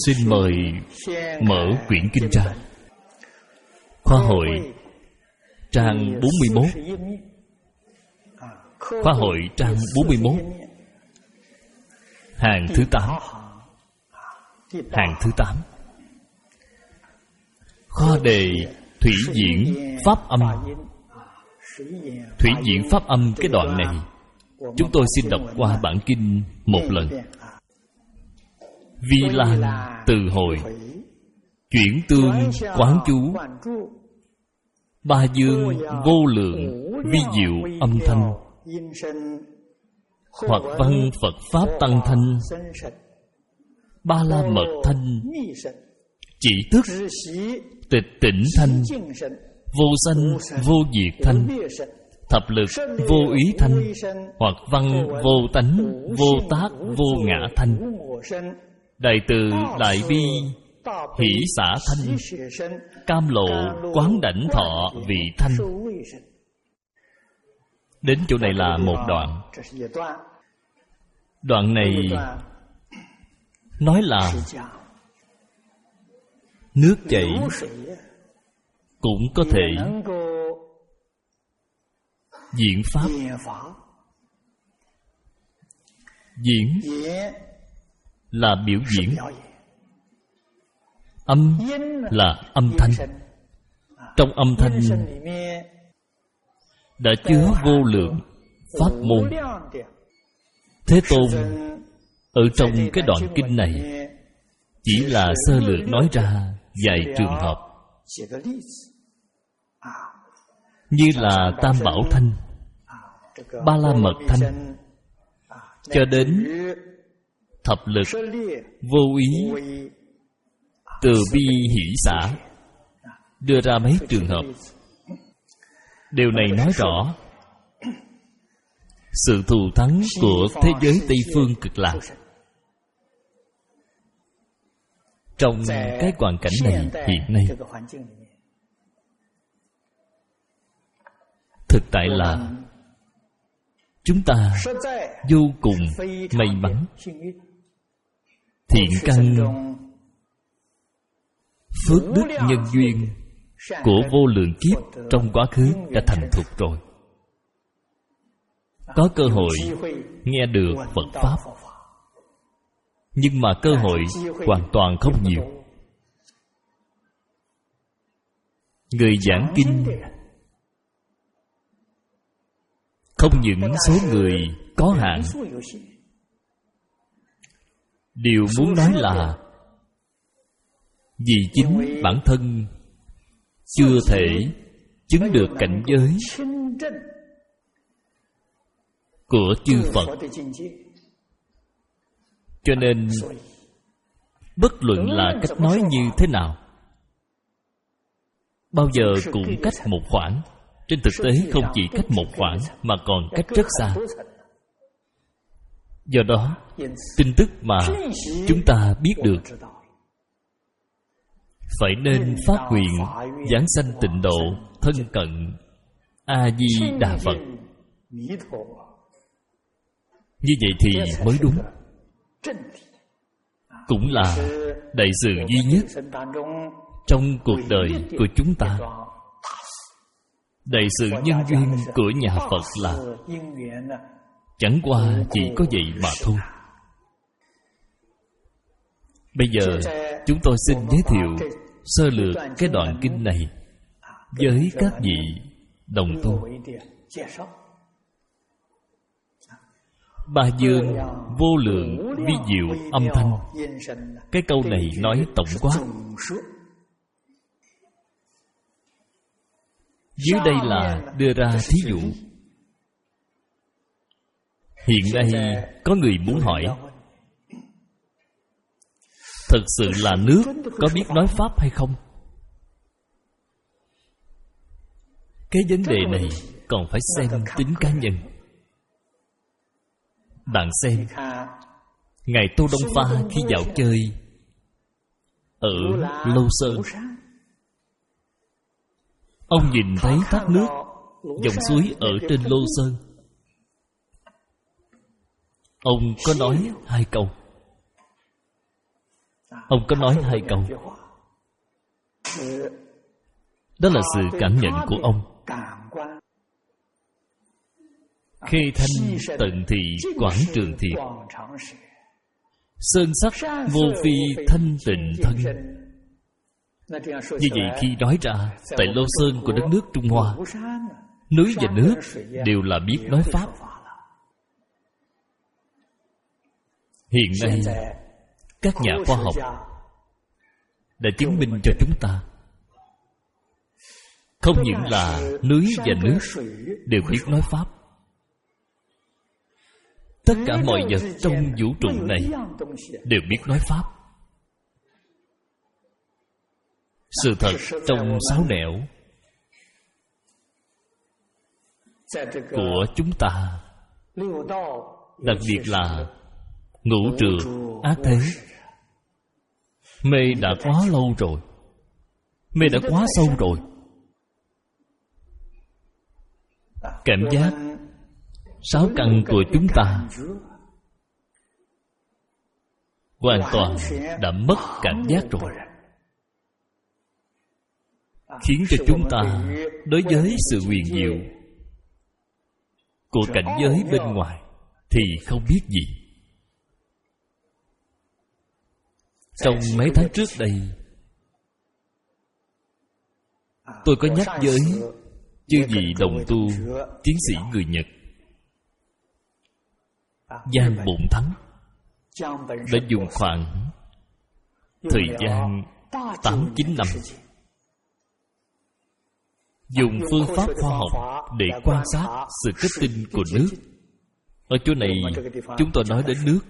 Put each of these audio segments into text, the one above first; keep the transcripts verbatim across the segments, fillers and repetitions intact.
Xin mời mở quyển kinh ra. Khoa hội trang bốn mươi mốt. Khoa hội trang bốn mươi mốt, hàng thứ tám. Hàng thứ tám. Khoa đề thủy diễn pháp âm. Thủy diễn pháp âm, cái đoạn này chúng tôi xin đọc qua bản kinh một lần. Vi Lan từ hội, chuyển tương quán chú, ba dương vô lượng vi diệu âm thanh, hoặc văn Phật pháp tăng thanh, ba la mật thanh, chỉ thức tịch tỉnh thanh, vô sanh vô diệt thanh, thập lực vô ý thanh, hoặc văn vô tánh vô tác vô ngã thanh, đại từ đại bi hỷ xả thanh, cam lộ quán đảnh thọ vị thanh. Đến chỗ này là một đoạn. Đoạn này nói là nước chảy cũng có thể diễn pháp. Diễn là biểu diễn, âm là âm thanh. Trong âm thanh đã chứa vô lượng pháp môn. Thế Tôn ở trong cái đoạn kinh này chỉ là sơ lược nói ra vài trường hợp, như là Tam Bảo Thanh, Ba La Mật Thanh, cho đến thập lực vô ý, từ bi hỷ xả, đưa ra mấy trường hợp. Điều này nói rõ sự thù thắng của thế giới Tây Phương Cực Lạc. Trong cái hoàn cảnh này hiện nay, thực tại là chúng ta vô cùng may mắn. Thiện căn, phước đức nhân duyên của vô lượng kiếp trong quá khứ đã thành thục rồi, có cơ hội nghe được Phật Pháp. Nhưng mà cơ hội hoàn toàn không nhiều. Người giảng kinh không những số người có hạn, điều muốn nói là vì chính bản thân chưa thể chứng được cảnh giới của chư Phật, cho nên bất luận là cách nói như thế nào, bao giờ cũng cách một khoảng. Trên thực tế không chỉ cách một khoảng mà còn cách rất xa. Do đó, tin tức mà chúng ta biết được phải nên phát nguyện giảng sanh tịnh độ, thân cận A Di Đà Phật. Như vậy thì mới đúng, cũng là đại sự duy nhất trong cuộc đời của chúng ta. Đại sự nhân duyên của nhà Phật là chẳng qua chỉ có vậy mà thôi. Bây giờ chúng tôi xin giới thiệu sơ lược cái đoạn kinh này với các vị đồng tu. Ba dương vô lượng vi diệu âm thanh. Cái câu này nói tổng quát. Dưới đây là đưa ra thí dụ. Hiện nay có người muốn hỏi, thật sự là nước có biết nói Pháp hay không? Cái vấn đề này còn phải xem tính cá nhân. Bạn xem, Ngài Tô Đông Pha khi dạo chơi ở Lô Sơn, ông nhìn thấy thác nước, dòng suối ở trên Lô Sơn. Ông có nói hai câu. Ông có nói hai câu. Đó là sự cảm nhận của ông. Khê thanh tận thị quảng trường thiệt, sơn sắc vô phi thanh tịnh thân. Như vậy khi nói ra, tại Lô Sơn của đất nước Trung Hoa, núi và nước đều là biết nói Pháp. Hiện nay các nhà khoa học đã chứng minh cho chúng ta, không những là núi và nước đều biết nói Pháp. Tất cả mọi vật trong vũ trụ này đều biết nói Pháp. Sự thật trong sáu nẻo của chúng ta, đặc biệt là ngũ trược ác thế, mê đã quá lâu rồi, mê đã quá sâu rồi. Cảm giác sáu căn của chúng ta hoàn toàn đã mất cảm giác rồi, khiến cho chúng ta đối với sự huyền diệu của cảnh giới bên ngoài thì không biết gì. Trong mấy tháng trước đây, tôi có nhắc với chư vị đồng tu tiến sĩ người Nhật, Giang Bổn Thắng đã dùng khoảng thời gian tám chín năm, dùng phương pháp khoa học để quan sát sự kết tinh của nước. Ở chỗ này chúng tôi nói đến nước.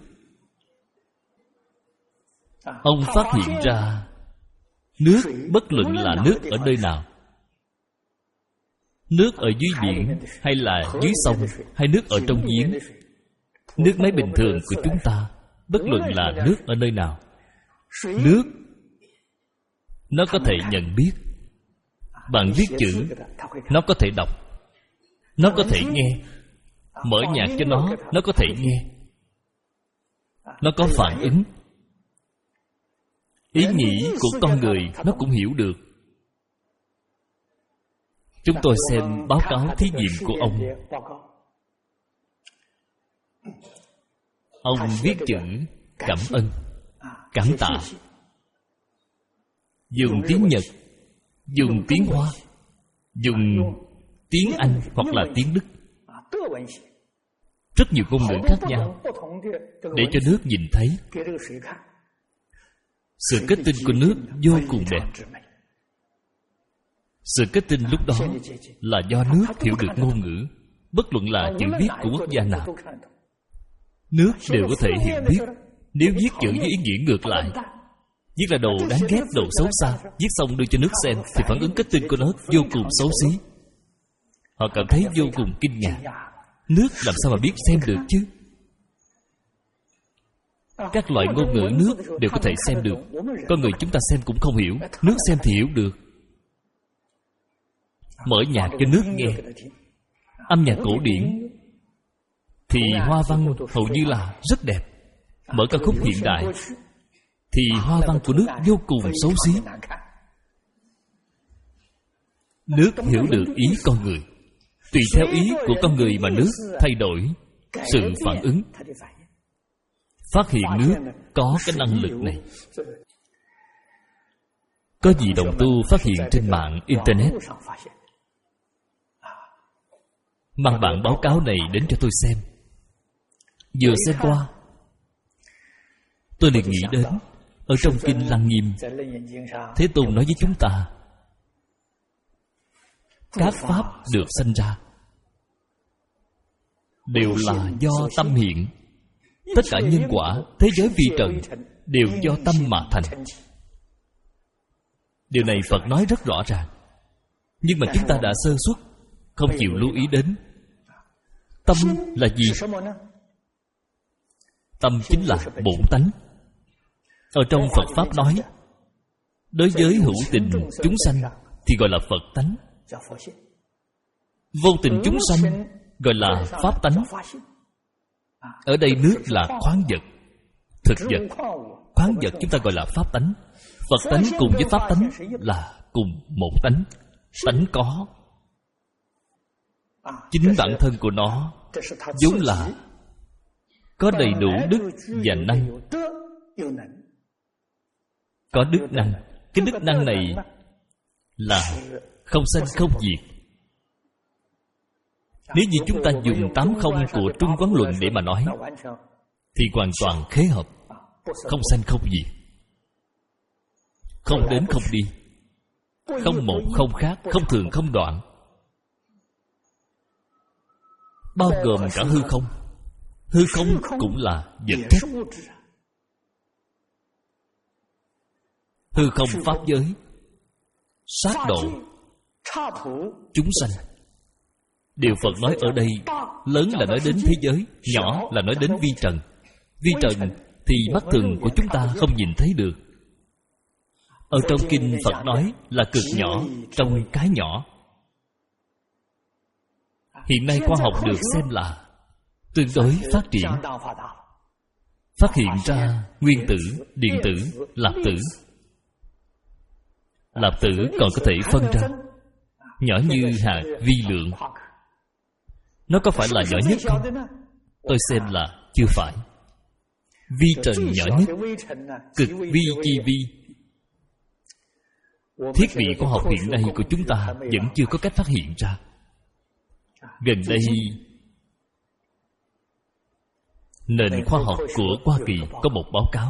Ông phát hiện ra nước bất luận là nước ở nơi nào, nước ở dưới biển hay là dưới sông hay nước ở trong giếng, nước máy bình thường của chúng ta, bất luận là nước ở nơi nào, nước nó có thể nhận biết. Bạn viết chữ, nó có thể đọc, nó có thể nghe. Mở nhạc cho nó, nó có thể nghe. Nó có phản ứng. Ý nghĩ của con người nó cũng hiểu được. Chúng tôi xem báo cáo thí nghiệm của ông. Ông viết chữ cảm ơn, cảm tạ, dùng tiếng Nhật, dùng tiếng Hoa, dùng tiếng Anh hoặc là tiếng Đức, rất nhiều ngôn ngữ khác nhau, để cho nước nhìn thấy. Sự kết tinh của nước vô cùng đẹp. Sự kết tinh lúc đó là do nước hiểu được ngôn ngữ, bất luận là chữ viết của quốc gia nào, nước đều có thể hiểu biết. Nếu viết chữ với ý nghĩa ngược lại, viết là đồ đáng ghét, đồ xấu xa, viết xong đưa cho nước xem, thì phản ứng kết tinh của nó vô cùng xấu xí. Họ cảm thấy vô cùng kinh ngạc. Nước làm sao mà biết xem được chứ? Các loại ngôn ngữ nước đều có thể xem được. Con người chúng ta xem cũng không hiểu, nước xem thì hiểu được. Mở nhạc cho nước nghe, âm nhạc cổ điển thì hoa văn hầu như là rất đẹp. Mở ca khúc hiện đại thì hoa văn của nước vô cùng xấu xí. Nước hiểu được ý con người. Tùy theo ý của con người mà nước thay đổi sự phản ứng. Phát hiện nước có cái năng lực này. Có vị đồng tu phát hiện trên mạng Internet, mang bản báo cáo này đến cho tôi xem. Vừa xem qua, tôi liền nghĩ đến ở trong Kinh Lăng Nghiêm, Thế Tôn nói với chúng ta, các pháp được sanh ra đều là do tâm hiện. Tất cả nhân quả, thế giới vi trần đều do tâm mà thành. Điều này Phật nói rất rõ ràng. Nhưng mà chúng ta đã sơ suất, không chịu lưu ý đến. Tâm là gì? Tâm chính là bổn tánh. Ở trong Phật Pháp nói, đối với hữu tình chúng sanh thì gọi là Phật tánh. Vô tình chúng sanh gọi là Pháp tánh. Ở đây nước là khoáng vật, thực vật. khoáng vật chúng ta gọi là pháp tánh. Phật tánh cùng với pháp tánh là cùng một tánh. Tánh có. Chính bản thân của nó vốn là có đầy đủ đức và năng. Có đức năng. Cái đức năng này là không sanh không diệt. Nếu như chúng ta dùng tám không của Trung Quán Luận để mà nói thì hoàn toàn khế hợp. Không sanh không diệt, không đến không đi, không một không khác, không thường không đoạn, bao gồm cả hư không. Hư không cũng là vật chất. Hư không pháp giới, sát độ, chúng sanh, điều Phật nói ở đây, lớn là nói đến thế giới, nhỏ là nói đến vi trần. Vi trần thì mắt thường của chúng ta không nhìn thấy được. Ở trong kinh Phật nói là cực nhỏ trong cái nhỏ. Hiện nay khoa học được xem là tương đối phát triển, phát hiện ra nguyên tử, điện tử, lạp tử. Lạp tử còn có thể phân ra, nhỏ như hạt vi lượng. Nó có phải là nhỏ nhất không? Tôi xem là chưa phải. Vi trần nhỏ nhất, cực vi chi vi. Thiết bị khoa học hiện nay của chúng ta vẫn chưa có cách phát hiện ra. Gần đây, nền khoa học của Hoa Kỳ có một báo cáo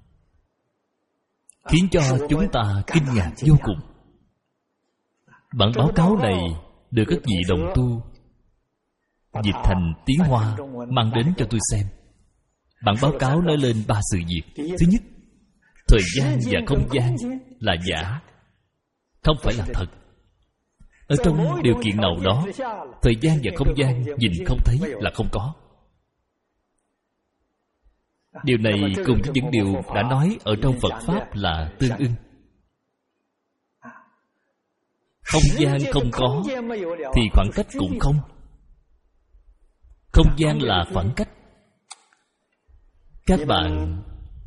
khiến cho chúng ta kinh ngạc vô cùng. Bản báo cáo này được các vị đồng tu dịch thành tiếng Hoa mang đến cho tôi xem. Bản báo cáo nói lên ba sự việc. Thứ nhất, thời gian và không gian là giả, không phải là thật. Ở trong điều kiện nào đó, thời gian và không gian nhìn không thấy là không có. Điều này cùng với những điều đã nói ở trong Phật Pháp là tương ưng. Không gian không có thì khoảng cách cũng không. Không gian là khoảng cách. Các bạn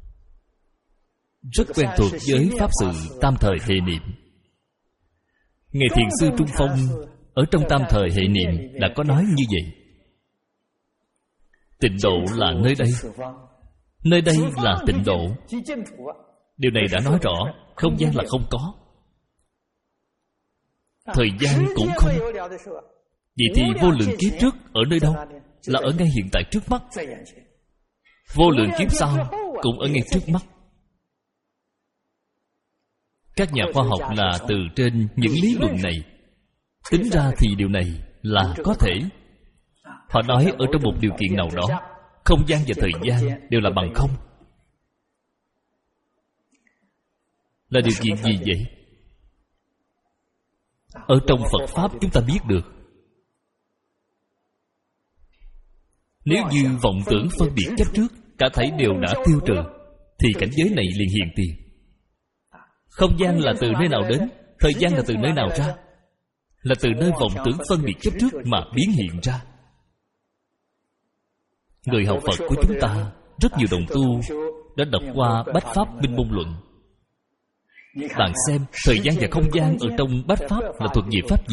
rất quen thuộc với Pháp sự tam thời hệ niệm. Ngài Thiền sư Trung Phong ở trong tam thời hệ niệm đã có nói như vậy. Tịnh độ là nơi đây. Nơi đây là tịnh độ. Điều này đã nói rõ không gian là không có, thời gian cũng không. Vậy thì vô lượng kiếp trước ở nơi đâu? Là ở ngay hiện tại trước mắt. Vô lượng kiếp sau cũng ở ngay trước mắt. Các nhà khoa học là từ trên những lý luận này tính ra thì điều này là có thể. Họ nói ở trong một điều kiện nào đó, không gian và thời gian đều là bằng không. Là điều kiện gì vậy? Ở trong Phật Pháp chúng ta biết được, nếu như vọng tưởng phân biệt chấp trước cả thảy đều đã tiêu trừ, thì cảnh giới này liền hiện tiền. Không gian là từ nơi nào đến? Thời gian là từ nơi nào ra? Là từ nơi vọng tưởng phân biệt chấp trước mà biến hiện ra. Người học Phật của chúng ta, rất nhiều đồng tu đã đọc qua Bách Pháp Minh Môn Luận. Bạn xem, thời gian và không gian ở trong Bách Pháp là thuộc về Pháp gì?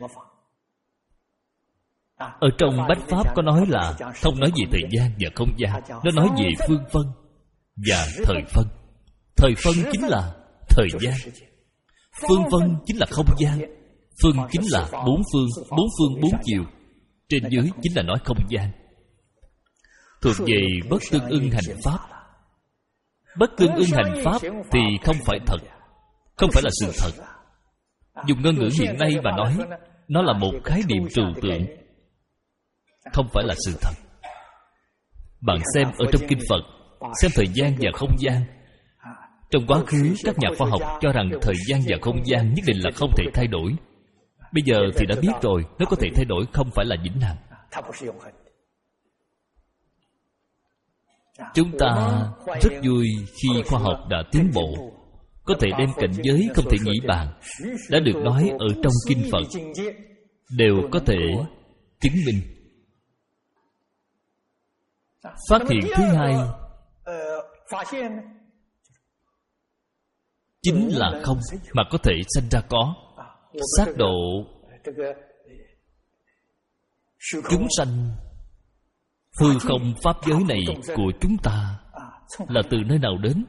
Ở trong Bách Pháp có nói là không nói về thời gian và không gian. Nó nói về phương phân và thời phân. Thời phân chính là thời gian, phương phân chính là không gian, phương chính là bốn phương, bốn phương bốn chiều, trên dưới chính là nói không gian. Thuộc về bất tương ưng hành pháp. Bất tương ưng hành pháp thì không phải thật, không phải là sự thật. Dùng ngôn ngữ hiện nay mà nói, nó là một khái niệm trừu tượng, không phải là sự thật. Bạn xem ở trong kinh Phật, xem thời gian và không gian. Trong quá khứ, các nhà khoa học cho rằng thời gian và không gian nhất định là không thể thay đổi. Bây giờ thì đã biết rồi, nó có thể thay đổi, không phải là vĩnh hằng. Chúng ta rất vui khi khoa học đã tiến bộ, có thể đem cảnh giới không thể nghĩ bàn đã được nói ở trong kinh Phật đều có thể chứng minh. Phát hiện thứ hai chính là không mà có thể sanh ra có. Sát độ chúng sanh hư không pháp giới này của chúng ta là từ nơi nào đến?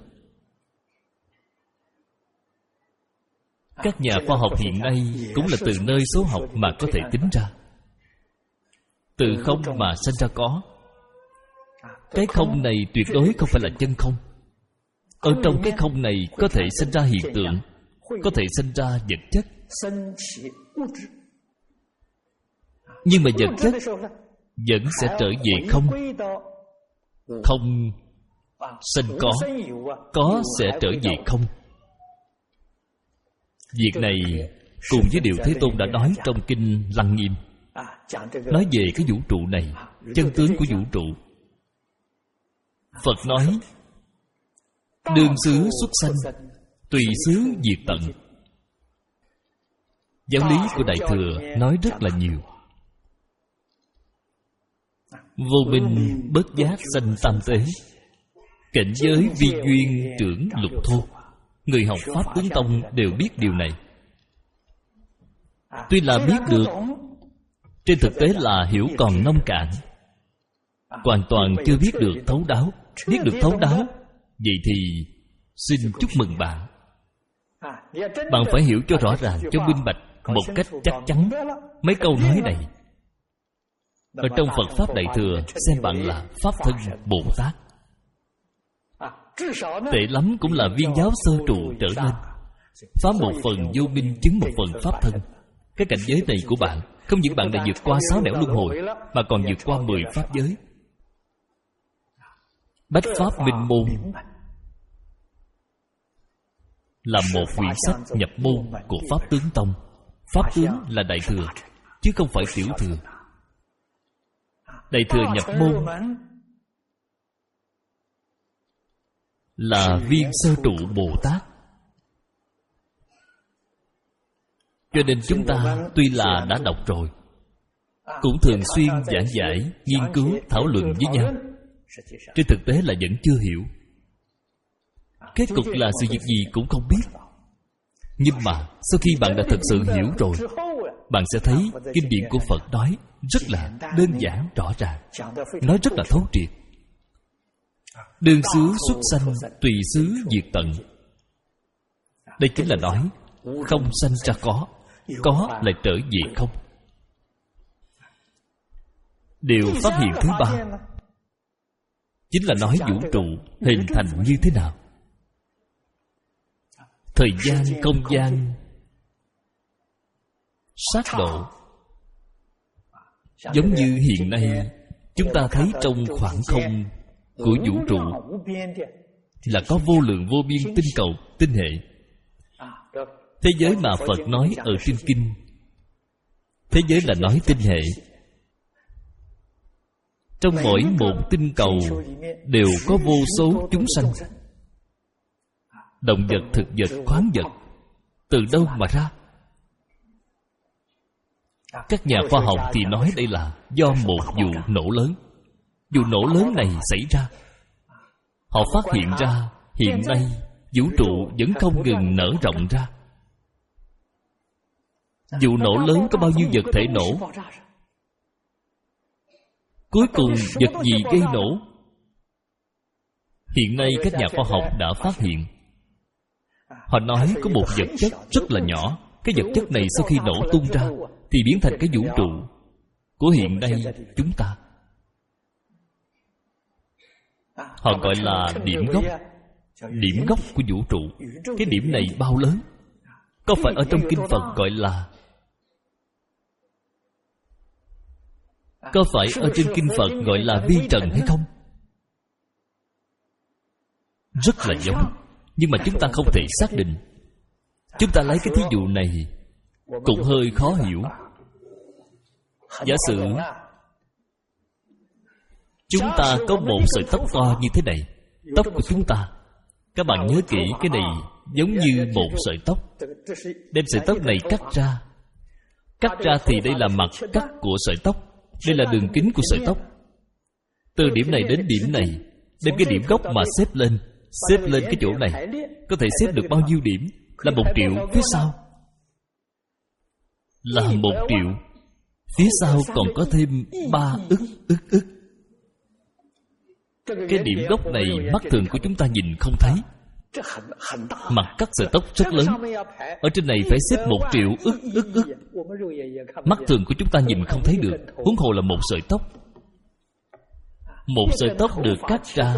Các nhà khoa học hiện nay cũng là từ nơi số học mà có thể tính ra. Từ không mà sanh ra có. Cái không này tuyệt đối không phải là chân không. Ở trong cái không này có thể sinh ra hiện tượng, có thể sinh ra vật chất. Nhưng mà vật chất vẫn sẽ trở về không. Không sinh có, có sẽ trở về không. Việc này cùng với điều Thế Tôn đã nói trong Kinh Lăng Nghiêm, nói về cái vũ trụ này, chân tướng của vũ trụ. Phật nói đương xứ xuất sanh, tùy xứ diệt tận. Giáo lý của Đại Thừa nói rất là nhiều. Vô minh bất giác sanh tam tế, cảnh giới vi duyên trưởng lục thô. Người học Pháp Tướng Tông đều biết điều này. Tuy là biết được, trên thực tế là hiểu còn nông cạn, hoàn toàn chưa biết được thấu đáo. Biết được thấu đáo, vậy thì xin chúc mừng bạn. Bạn phải hiểu cho rõ ràng, cho minh bạch, một cách chắc chắn mấy câu nói này. Ở trong Phật Pháp Đại Thừa, xem bạn là Pháp Thân Bồ Tát. Tệ lắm cũng là viên giáo sơ trụ trở lên, phá một phần vô minh, chứng một phần Pháp Thân. Cái cảnh giới này của bạn, không những bạn đã vượt qua sáu nẻo luân hồi, mà còn vượt qua mười Pháp giới. Bách Pháp Minh Môn là một quyển sách nhập môn của Pháp Tướng Tông. Pháp tướng là Đại Thừa, chứ không phải Tiểu Thừa. Đại Thừa nhập môn là viên sơ trụ Bồ Tát. Cho nên chúng ta tuy là đã đọc rồi, cũng thường xuyên giảng giải, nghiên cứu, thảo luận với nhau, trên thực tế là vẫn chưa hiểu. Kết cục là sự việc gì cũng không biết. Nhưng mà sau khi bạn đã thực sự hiểu rồi, bạn sẽ thấy kinh điển của Phật nói rất là đơn giản, rõ ràng, nói rất là thấu triệt. Đương xứ xuất sanh, tùy xứ diệt tận. Đây chính là nói không sanh ra có, có lại trở về không. Điều phát hiện thứ ba chính là nói vũ trụ hình thành như thế nào. Thời gian, không gian, sát độ. Giống như hiện nay chúng ta thấy trong khoảng không của vũ trụ là có vô lượng vô biên tinh cầu, tinh hệ. Thế giới mà Phật nói ở trên kinh, thế giới là nói tinh hệ. Trong mỗi một tinh cầu đều có vô số chúng sanh, động vật, thực vật, khoáng vật. Từ đâu mà ra? Các nhà khoa học thì nói đây là do một vụ nổ lớn. Vụ nổ lớn này xảy ra, họ phát hiện ra hiện nay vũ trụ vẫn không ngừng nở rộng ra. Vụ nổ lớn có bao nhiêu vật thể nổ? Cuối cùng vật gì gây nổ? Hiện nay các nhà khoa học đã phát hiện. Họ nói có một vật chất rất là nhỏ. Cái vật chất này sau khi nổ tung ra thì biến thành cái vũ trụ của hiện nay chúng ta. Họ gọi là điểm gốc. Điểm gốc của vũ trụ. Cái điểm này bao lớn? Có phải ở trong kinh Phật gọi là Có phải ở trên kinh Phật gọi là vi trần hay không? Rất là giống, nhưng mà chúng ta không thể xác định. Chúng ta lấy cái thí dụ này cũng hơi khó hiểu. Giả sử chúng ta có một sợi tóc to như thế này. Tóc của chúng ta, các bạn nhớ kỹ, cái này giống như một sợi tóc. Đem sợi tóc này cắt ra. Cắt ra thì đây là mặt cắt của sợi tóc. Đây là đường kính của sợi tóc. Từ điểm này đến điểm này, đem cái điểm gốc mà xếp lên, xếp lên cái chỗ này, có thể xếp được bao nhiêu điểm? Là một triệu. Phía sau là một triệu. Phía sau còn có thêm ba ức ức ức. Cái điểm gốc này mắt thường của chúng ta nhìn không thấy. Mặt cắt sợi tóc rất lớn. Ở trên này phải xếp một triệu ức ức ức. Mắt thường của chúng ta nhìn không thấy được, huống hồ là một sợi tóc. Một sợi tóc được cắt ra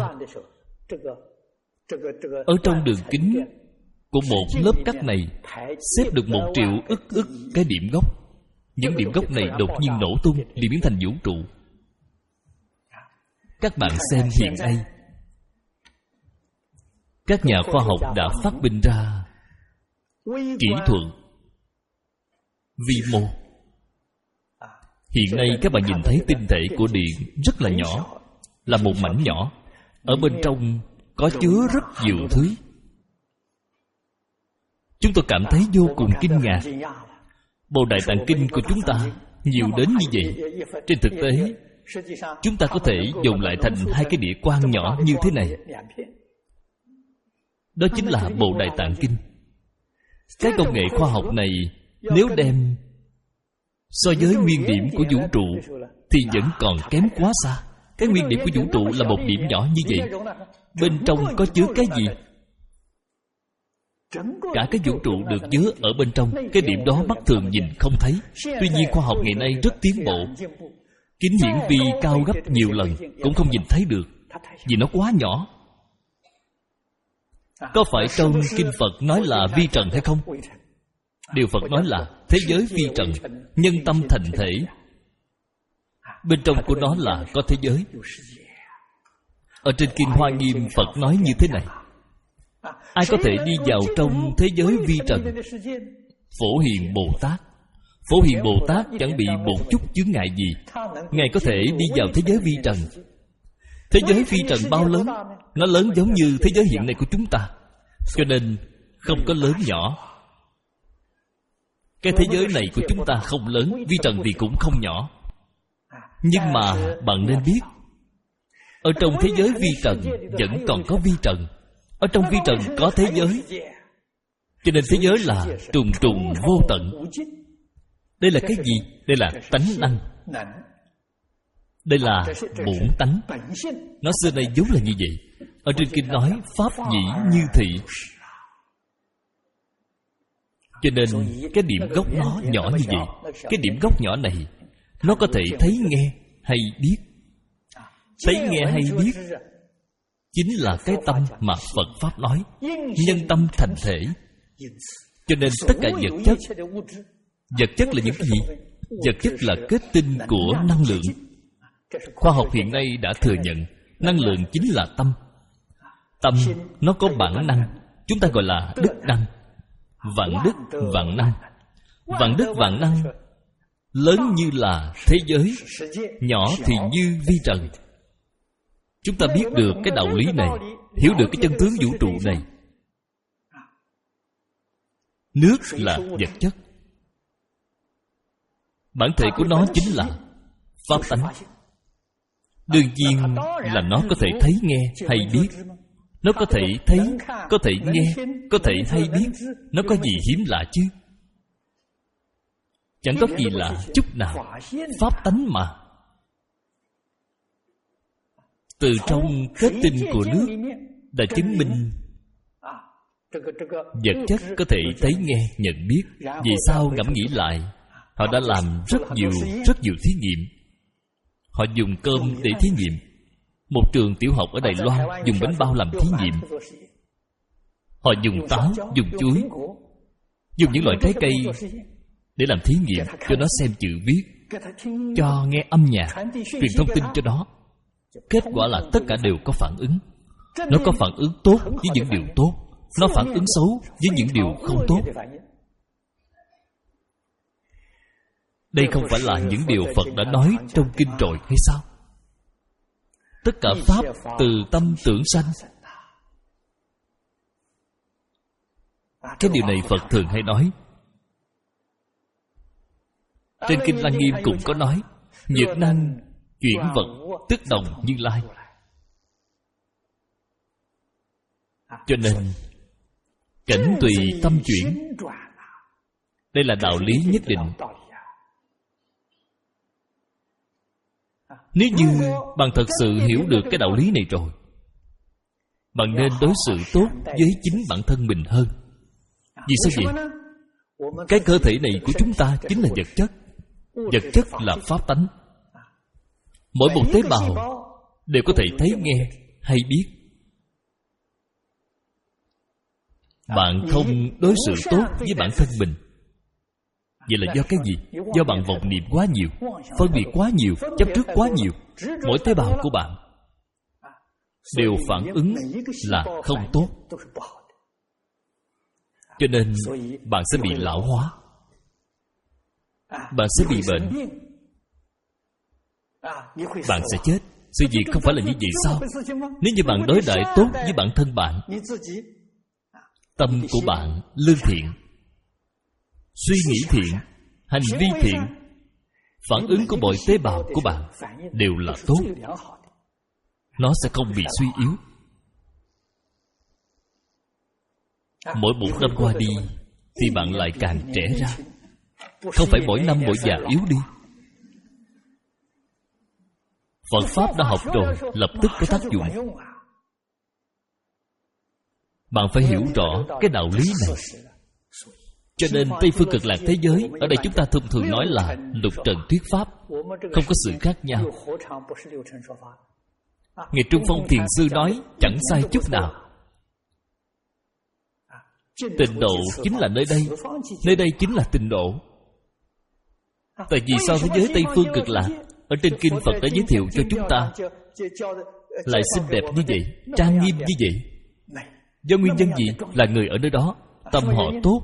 ở trong đường kính của một lớp cắt này, xếp được một triệu ức ức cái điểm gốc. Những điểm gốc này đột nhiên nổ tung, liền biến thành vũ trụ. Các bạn xem hiện nay, các nhà khoa học đã phát minh ra kỹ thuật vi mô. Hiện nay các bạn nhìn thấy tinh thể của điện rất là nhỏ, là một mảnh nhỏ. Ở bên trong có chứa rất nhiều thứ. Chúng tôi cảm thấy vô cùng kinh ngạc. Bộ Đại Tạng Kinh của chúng ta nhiều đến như vậy. Trên thực tế, chúng ta có thể dùng lại thành hai cái đĩa quang nhỏ như thế này. Đó chính là Bộ Đại Tạng Kinh. Cái công nghệ khoa học này, nếu đem so với nguyên điểm của vũ trụ thì vẫn còn kém quá xa. Cái nguyên điểm của vũ trụ là một điểm nhỏ như vậy. Bên trong có chứa cái gì? Cả cái vũ trụ được chứa ở bên trong. Cái điểm đó mắt thường nhìn không thấy. Tuy nhiên khoa học ngày nay rất tiến bộ. Kính hiển vi cao gấp nhiều lần cũng không nhìn thấy được, vì nó quá nhỏ. Có phải trong Kinh Phật nói là vi trần hay không? Điều Phật nói là thế giới vi trần, nhân tâm thành thể. Bên trong của nó là có thế giới. Ở trên Kinh Hoa Nghiêm, Phật nói như thế này: ai có thể đi vào trong thế giới vi trần? Phổ Hiền Bồ Tát. Phổ Hiền Bồ Tát chẳng bị một chút chướng ngại gì. Ngài có thể đi vào thế giới vi trần. Thế giới vi trần bao lớn? Nó lớn giống như thế giới hiện nay của chúng ta, cho nên không có lớn nhỏ. Cái thế giới này của chúng ta không lớn, vi trần thì cũng không nhỏ. Nhưng mà bạn nên biết, ở trong thế giới vi trần vẫn còn có vi trần. Ở trong vi trần có thế giới. Cho nên thế giới là trùng trùng vô tận. Đây là cái gì? Đây là tánh năng. Đây là bổn tánh. Nó xưa nay vốn là như vậy. Ở trên Kinh nói pháp nhĩ như thị. Cho nên cái điểm gốc nó nhỏ như vậy. Cái điểm gốc nhỏ này, nó có thể thấy nghe hay biết. Thấy nghe hay biết chính là cái tâm mà Phật Pháp nói, nhân tâm thành thể. Cho nên tất cả vật chất, vật chất là những cái gì? Vật chất là kết tinh của năng lượng. Khoa học hiện nay đã thừa nhận năng lượng chính là tâm. Tâm nó có bản năng, chúng ta gọi là đức năng. Vạn đức vạn năng. Vạn đức vạn năng lớn như là thế giới, nhỏ thì như vi trần. Chúng ta biết được cái đạo lý này, hiểu được cái chân tướng vũ trụ này. Nước là vật chất, bản thể của nó chính là pháp tánh. Đương nhiên là nó có thể thấy nghe hay biết. Nó có thể thấy, có thể nghe, có thể hay biết. Nó có gì hiếm lạ chứ? Chẳng có gì lạ chút nào. Pháp tánh mà. Từ trong kết tinh của nước đã chứng minh vật chất có thể thấy nghe, nhận biết. Vì sao ngẫm nghĩ lại, họ đã làm rất nhiều, rất nhiều thí nghiệm. Họ dùng cơm để thí nghiệm. Một trường tiểu học ở Đài Loan dùng bánh bao làm thí nghiệm. Họ dùng táo, dùng chuối, dùng những loại trái cây để làm thí nghiệm, cho nó xem chữ viết, cho nghe âm nhạc, truyền thông tin cho nó. Kết quả là tất cả đều có phản ứng. Nó có phản ứng tốt với những điều tốt, nó phản ứng xấu với những điều không tốt. Đây không phải là những điều Phật đã nói trong kinh rồi hay sao? Tất cả pháp từ tâm tưởng sanh. Cái điều này Phật thường hay nói. Trên Kinh Lăng Nghiêm cũng có nói: Nhược năng chuyển vật tức đồng Như Lai. Cho nên cảnh tùy tâm chuyển, đây là đạo lý nhất định. Nếu như bạn thật sự hiểu được cái đạo lý này rồi, bạn nên đối xử tốt với chính bản thân mình hơn. Vì sao vậy? Cái cơ thể này của chúng ta chính là vật chất. Vật chất là pháp tánh. Mỗi một tế bào đều có thể thấy, nghe hay biết. Bạn không đối xử tốt với bản thân mình, vậy là do cái gì? Do bạn vọng niệm quá nhiều, phân biệt quá nhiều, chấp trước quá nhiều. Mỗi tế bào của bạn đều phản ứng là không tốt, cho nên bạn sẽ bị lão hóa, bạn sẽ bị bệnh, bạn sẽ chết. Sự việc không phải là như vậy sao? Nếu như bạn đối đãi tốt với bản thân bạn, tâm của bạn lương thiện, suy nghĩ thiện, hành vi thiện, phản ứng của mọi tế bào của bạn đều là tốt, nó sẽ không bị suy yếu. Mỗi một năm qua đi thì bạn lại càng trẻ ra, không phải mỗi năm mỗi già yếu đi. Phật Pháp đã học rồi, lập tức có tác dụng. Bạn phải hiểu rõ cái đạo lý này. Cho nên Tây Phương Cực Lạc thế giới, ở đây chúng ta thông thường nói là lục trần thuyết Pháp, không có sự khác nhau. Ngài Trung Phong Thiền Sư nói chẳng sai chút nào. Tịnh độ chính là nơi đây, nơi đây chính là tịnh độ. Tại vì sao thế giới Tây Phương Cực Lạc ở trên kinh Phật đã giới thiệu cho chúng ta lại xinh đẹp như vậy, trang nghiêm như vậy? Do nguyên nhân gì? Là người ở nơi đó tâm họ tốt,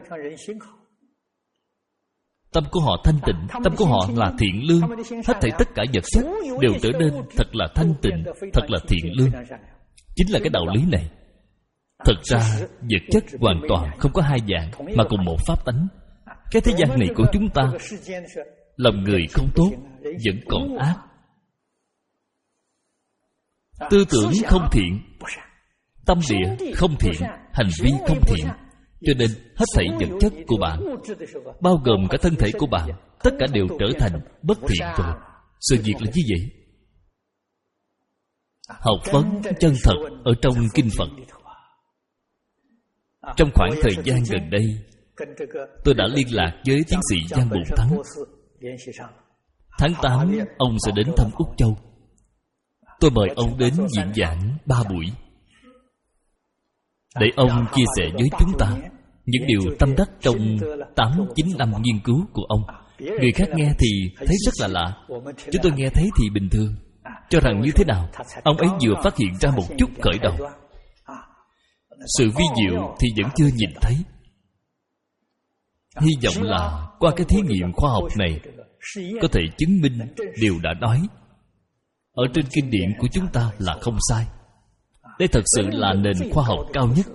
tâm của họ thanh tịnh, tâm của họ là thiện lương. Hết thảy tất cả vật chất đều trở nên thật là thanh tịnh, thật là thiện lương. Chính là cái đạo lý này. Thật ra vật chất hoàn toàn không có hai dạng, mà cùng một pháp tánh. Cái thế gian này của chúng ta, lòng người không tốt, vẫn còn ác, tư tưởng không thiện, tâm địa không thiện, hành vi không thiện. Cho nên hết thảy vật chất của bạn, bao gồm cả thân thể của bạn, tất cả đều trở thành bất thiện rồi. Sự việc là như vậy. Học vấn chân thật ở trong kinh Phật. Trong khoảng thời gian gần đây, tôi đã liên lạc với tiến sĩ Giang Bồn Thắng. Tháng tám, ông sẽ đến thăm Úc Châu. Tôi mời ông đến diễn giảng ba buổi, để ông chia sẻ với chúng ta những điều tâm đắc trong tám chín năm nghiên cứu của ông. Người khác nghe thì thấy rất là lạ, chúng tôi nghe thấy thì bình thường, cho rằng như thế nào? Ông ấy vừa phát hiện ra một chút khởi đầu. Sự vi diệu thì vẫn chưa nhìn thấy. Hy vọng là qua cái thí nghiệm khoa học này có thể chứng minh điều đã nói ở trên kinh điển của chúng ta là không sai. Đây thật sự là nền khoa học cao nhất.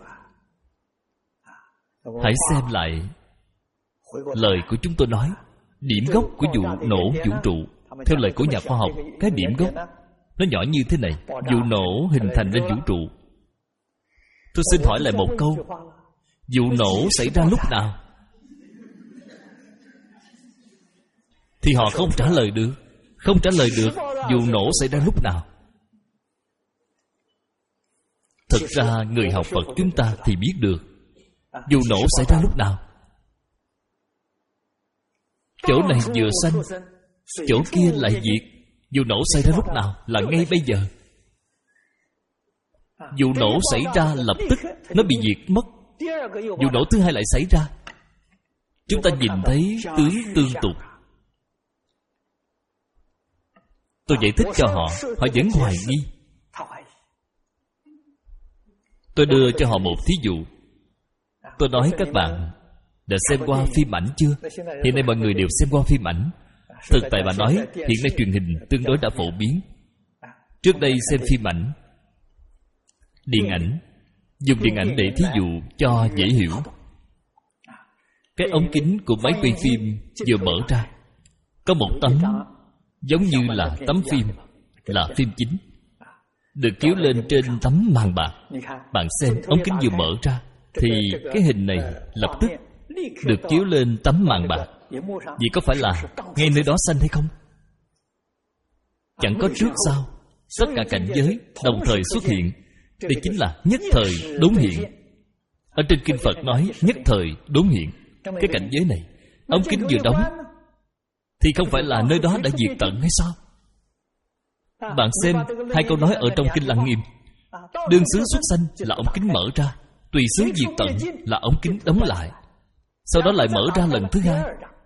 Hãy xem lại lời của chúng tôi nói. Điểm gốc của vụ nổ vũ trụ, theo lời của nhà khoa học, cái điểm gốc nó nhỏ như thế này. Vụ nổ hình thành nên vũ trụ. Tôi xin hỏi lại một câu, vụ nổ xảy ra lúc nào? Thì họ không trả lời được. Không trả lời được vụ nổ xảy ra lúc nào. Thực ra người học Phật chúng ta thì biết được vụ nổ xảy ra lúc nào. Chỗ này vừa xanh, chỗ kia lại diệt. Vụ nổ xảy ra lúc nào? Là ngay bây giờ. Vụ nổ xảy ra lập tức nó bị diệt mất. Vụ nổ thứ hai lại xảy ra. Chúng ta nhìn thấy tướng tương tục. Tôi giải thích cho họ, họ vẫn hoài nghi. Tôi đưa cho họ một thí dụ. Tôi nói các bạn đã xem qua phim ảnh chưa? Hiện nay mọi người đều xem qua phim ảnh. Thực tại bà nói, hiện nay truyền hình tương đối đã phổ biến. Trước đây xem phim ảnh, điện ảnh, dùng điện ảnh để thí dụ cho dễ hiểu. Cái ống kính của máy quay phim vừa mở ra, có một tấm giống như là tấm phim, là phim chính. được chiếu lên trên tấm màn bạc. Bạn xem, ống kính vừa mở ra thì cái hình này lập tức được chiếu lên tấm màn bạc. Vậy có phải là ngay nơi đó sanh hay không? Chẳng có trước sau, tất cả cảnh giới đồng thời xuất hiện. Đây chính là nhất thời đốn hiện. Ở trên kinh Phật nói nhất thời đốn hiện. Cái cảnh giới này, ống kính vừa đóng thì không phải là nơi đó đã diệt tận hay sao? Bạn xem hai câu nói ở trong kinh Lăng Nghiêm. Đương xứ xuất sanh là ống kính mở ra, tùy xứ diệt tận là ống kính đóng lại, sau đó lại mở ra lần thứ hai.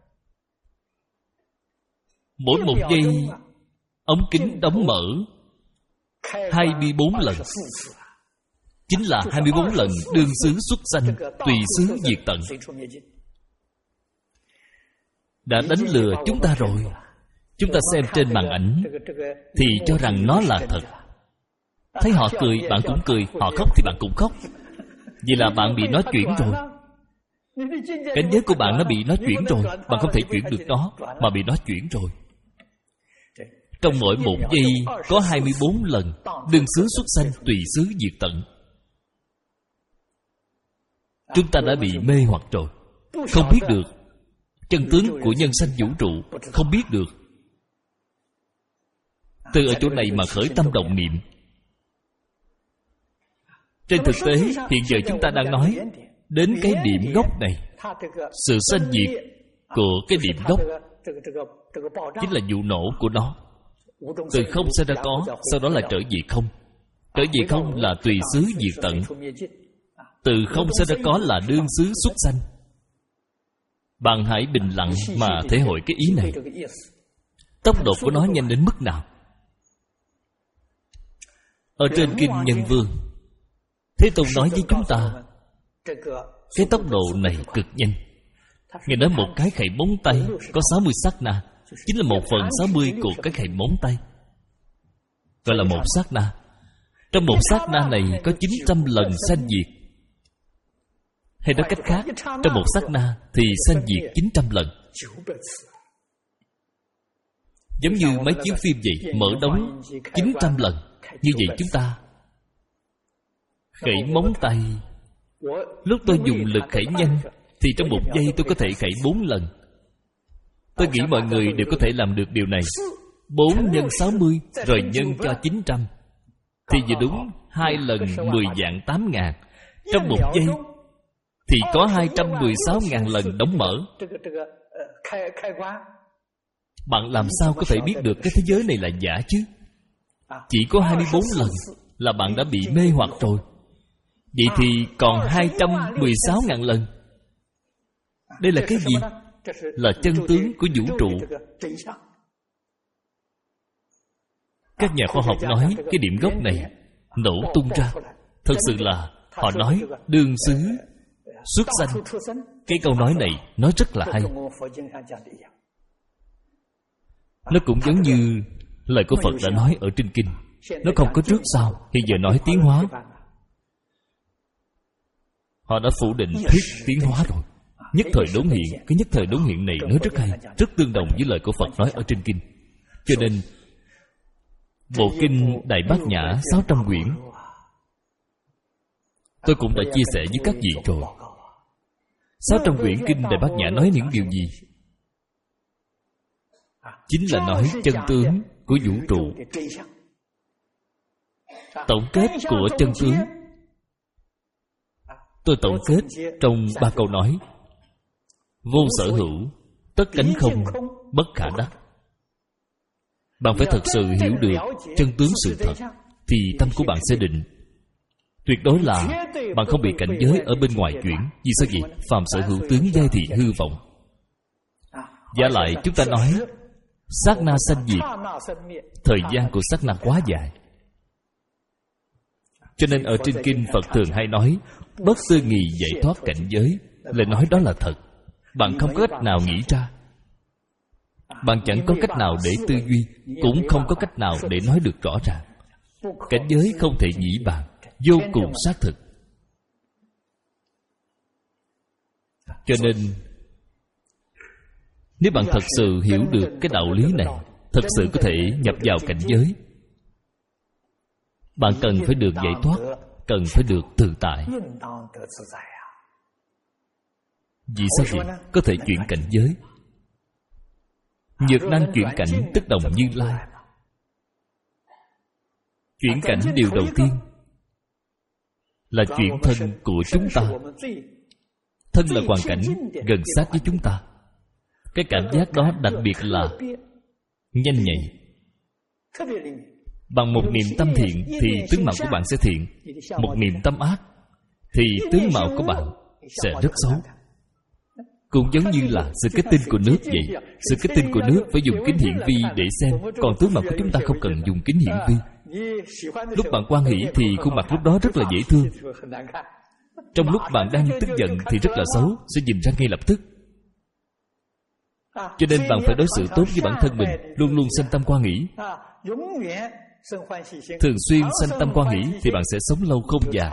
Mỗi một giây ống kính đóng mở hai mươi bốn lần, chính là hai mươi bốn lần đương xứ xuất sanh, tùy xứ diệt tận. Đã đánh lừa chúng ta rồi. Chúng ta xem trên màn ảnh thì cho rằng nó là thật. Thấy họ cười, bạn cũng cười. Họ khóc thì bạn cũng khóc. Vì là bạn bị nó chuyển rồi. Cảnh giới của bạn nó bị nó chuyển rồi. Bạn không thể chuyển được nó, mà bị nó chuyển rồi. Trong mỗi một giây có hai mươi bốn lần đương xứ xuất sanh, tùy xứ diệt tận. Chúng ta đã bị mê hoặc rồi, không biết được chân tướng của nhân sanh vũ trụ, không biết được. Từ ở chỗ này mà khởi tâm động niệm. Trên thực tế, hiện giờ chúng ta đang nói đến cái điểm gốc này. Sự sanh diệt của cái điểm gốc chính là vụ nổ của nó. Từ không sẽ ra có, sau đó là trở về không. Trở về không là tùy xứ diệt tận. Từ không sẽ ra có là đương xứ xuất sanh. Bạn hãy bình lặng mà thể hội cái ý này. Tốc độ của nó nhanh đến mức nào? Ở trên kinh Nhân Vương, Thế Tôn nói với chúng ta, cái tốc độ này cực nhanh. Ngài nói một cái khẩy móng tay có sáu mươi sát na, chính là một phần sáu mươi của cái khẩy móng tay, gọi là một sát na. Trong một sát na này có chín trăm lần sanh diệt. Hay nói cách khác, trong một sát na thì sanh diệt chín trăm lần. Giống như máy chiếu phim vậy, mở đóng chín trăm lần. Như vậy chúng ta khẩy móng tay, lúc tôi dùng lực khẩy nhanh thì trong một giây tôi có thể khẩy bốn lần. Tôi nghĩ mọi người đều có thể làm được điều này. Bốn nhân sáu mươi rồi nhân cho chín trăm thì vừa đúng hai lần mười vạn tám ngàn. Trong một giây thì có hai trăm mười sáu ngàn lần đóng mở. Bạn làm sao có thể biết được cái thế giới này là giả chứ? Chỉ có hai mươi bốn lần là bạn đã bị mê hoặc rồi. Vậy thì còn hai trăm mười sáu ngàn lần. Đây là cái gì? Là chân tướng của vũ trụ. Các nhà khoa học nói cái điểm gốc này nổ tung ra. Thật sự là họ nói đương xứ xuất sanh. Cái câu nói này nói rất là hay. Nó cũng giống như lời của Phật đã nói ở trên kinh. Nó không có trước sau. Hiện giờ nói tiến hóa, họ đã phủ định thuyết tiến hóa rồi. Nhất thời đốn hiện. Cái nhất thời đốn hiện này nói rất hay, rất tương đồng với lời của Phật nói ở trên kinh. Cho nên bộ kinh Đại Bát Nhã sáu trăm quyển tôi cũng đã chia sẻ với các vị rồi. Sáu trăm quyển kinh Đại Bát Nhã nói những điều gì? Chính là nói chân tướng của vũ trụ. Tổng kết của chân tướng tôi tổng kết trong ba câu nói: vô sở hữu, tất cánh không, bất khả đắc. Bạn phải thật sự hiểu được chân tướng sự thật thì tâm của bạn sẽ định. Tuyệt đối là bạn không bị cảnh giới ở bên ngoài chuyển. Vì sao vậy? Phàm sở hữu tướng giai thì hư vọng. Giả lại chúng ta nói sát na sanh diệt, thời gian của sát na quá dài. Cho nên ở trên kinh Phật thường hay nói bất tư nghì giải thoát cảnh giới. Lời nói đó là thật. Bạn không có cách nào nghĩ ra. Bạn chẳng có cách nào để tư duy, cũng không có cách nào để nói được rõ ràng. Cảnh giới không thể nghĩ bàn, vô cùng xác thực. Cho nên nếu bạn thật sự hiểu được cái đạo lý này, thật sự có thể nhập vào cảnh giới, bạn cần phải được giải thoát, cần phải được tự tại. Vì sao vậy? Có thể chuyển cảnh giới. Nhược năng chuyển cảnh tức đồng Như Lai. Chuyển cảnh điều đầu tiên là chuyển thân của chúng ta. Thân là hoàn cảnh gần sát với chúng ta. Cái cảm giác đó đặc biệt là nhanh nhạy. Bằng một niệm tâm thiện thì tướng mạo của bạn sẽ thiện. Một niệm tâm ác thì tướng mạo của bạn sẽ rất xấu. Cũng giống như là sự kết tinh của nước vậy. Sự kết tinh của nước phải dùng kính hiển vi để xem, còn tướng mạo của chúng ta không cần dùng kính hiển vi. Lúc bạn hoan hỷ thì khuôn mặt lúc đó rất là dễ thương. Trong lúc bạn đang tức giận thì rất là xấu, sẽ nhìn ra ngay lập tức. Cho nên bạn phải đối xử tốt với bản thân mình, luôn luôn sanh tâm hoan hỷ. Thường xuyên sanh tâm hoan hỷ thì bạn sẽ sống lâu không già.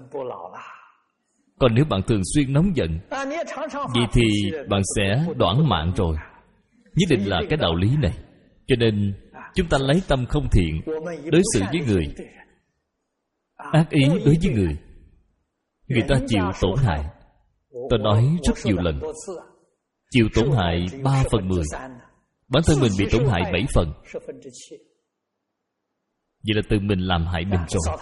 Còn nếu bạn thường xuyên nóng giận, vậy thì bạn sẽ đoản mạng rồi. Nhất định là cái đạo lý này. Cho nên chúng ta lấy tâm không thiện đối xử với người, ác ý đối với người, người ta chịu tổn hại. Tôi nói rất nhiều lần, chịu tổn hại ba phần mười, bản thân mình bị tổn hại bảy phần. Vậy là tự mình làm hại mình rồi.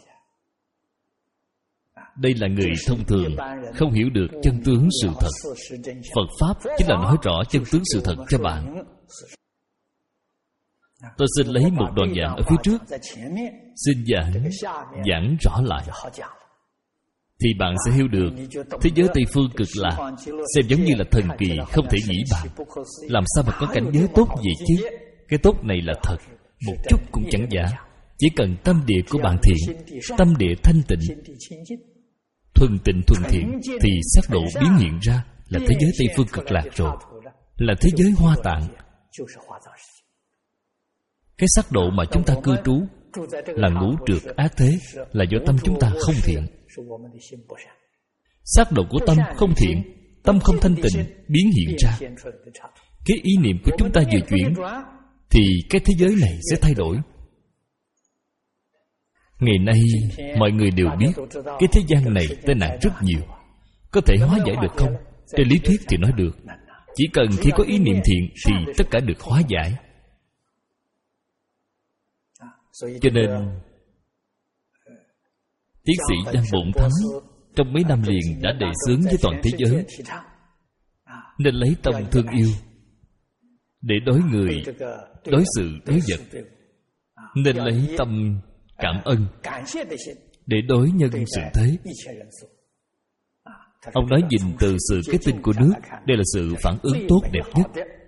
Đây là người thông thường không hiểu được chân tướng sự thật. Phật Pháp chính là nói rõ chân tướng sự thật cho bạn. Tôi xin lấy một đoạn giảng ở phía trước, xin giảng giảng rõ lại, thì bạn sẽ hiểu được thế giới Tây Phương Cực Lạc xem giống như là thần kỳ không thể nghĩ bàn. Làm sao mà có cảnh giới tốt vậy chứ? Cái tốt này là thật, một chút cũng chẳng giả. Chỉ cần tâm địa của bạn thiện, tâm địa thanh tịnh, thuần tịnh thuần thiện, thì sắc độ biến hiện ra là thế giới Tây Phương Cực Lạc rồi, là thế giới Hoa Tạng. Cái sắc độ mà chúng ta cư trú là ngũ trược ác thế, là do tâm chúng ta không thiện. Sắc độ của tâm không thiện, tâm không thanh tịnh biến hiện ra. Cái ý niệm của chúng ta vừa chuyển thì cái thế giới này sẽ thay đổi. Ngày nay mọi người đều biết cái thế gian này tai nạn rất nhiều. Có thể hóa giải được không? Trên lý thuyết thì nói được. Chỉ cần khi có ý niệm thiện thì tất cả được hóa giải. Cho nên tiến sĩ Đăng Bổn Thắng trong mấy năm liền đã đề xướng với toàn thế giới nên lấy tâm thương yêu để đối người, đối sự, đối vật. Nên lấy tâm cảm ơn để đối nhân sự thế. Ông nói nhìn từ sự kết tinh của nước, đây là sự phản ứng tốt đẹp nhất.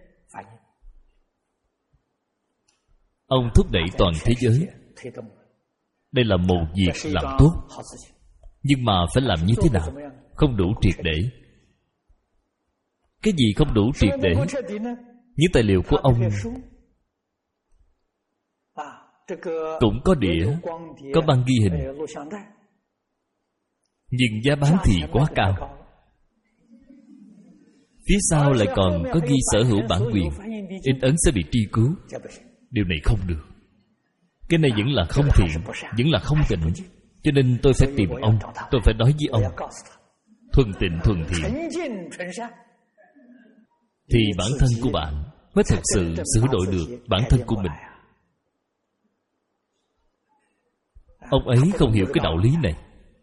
Ông thúc đẩy toàn thế giới. Đây là một việc làm tốt, nhưng mà phải làm như thế nào? Không đủ triệt để. Cái gì không đủ triệt để? Những tài liệu của ông cũng có đĩa, có băng ghi hình, nhưng giá bán thì quá cao. Phía sau lại còn có ghi sở hữu bản quyền, in ấn sẽ bị truy cứu. Điều này không được. Cái này vẫn là không thiện, vẫn là không tịnh. Cho nên tôi phải tìm ông, tôi phải nói với ông thuần tịnh thuần thiện, thì bản thân của bạn mới thật sự sửa đổi được bản thân của mình. Ông ấy không hiểu cái đạo lý này,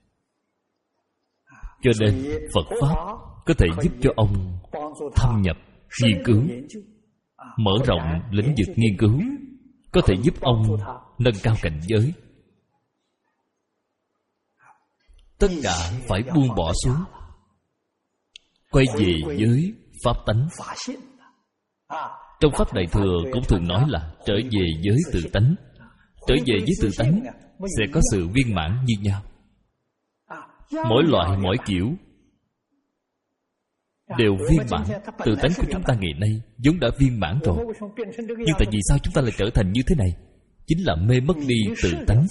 cho nên Phật Pháp có thể giúp cho ông thâm nhập, nghiên cứu, mở rộng lĩnh vực nghiên cứu, có thể giúp ông nâng cao cảnh giới. Tất cả phải buông bỏ xuống, quay về với Pháp tánh. Trong Pháp Đại Thừa cũng thường nói là trở về với tự tánh. Trở về với tự tánh sẽ có sự viên mãn như nhau. Mỗi loại mỗi kiểu đều viên mãn. Tự tánh của chúng ta ngày nay vốn đã viên mãn rồi, nhưng tại vì sao chúng ta lại trở thành như thế này? Chính là mê mất đi tự tánh,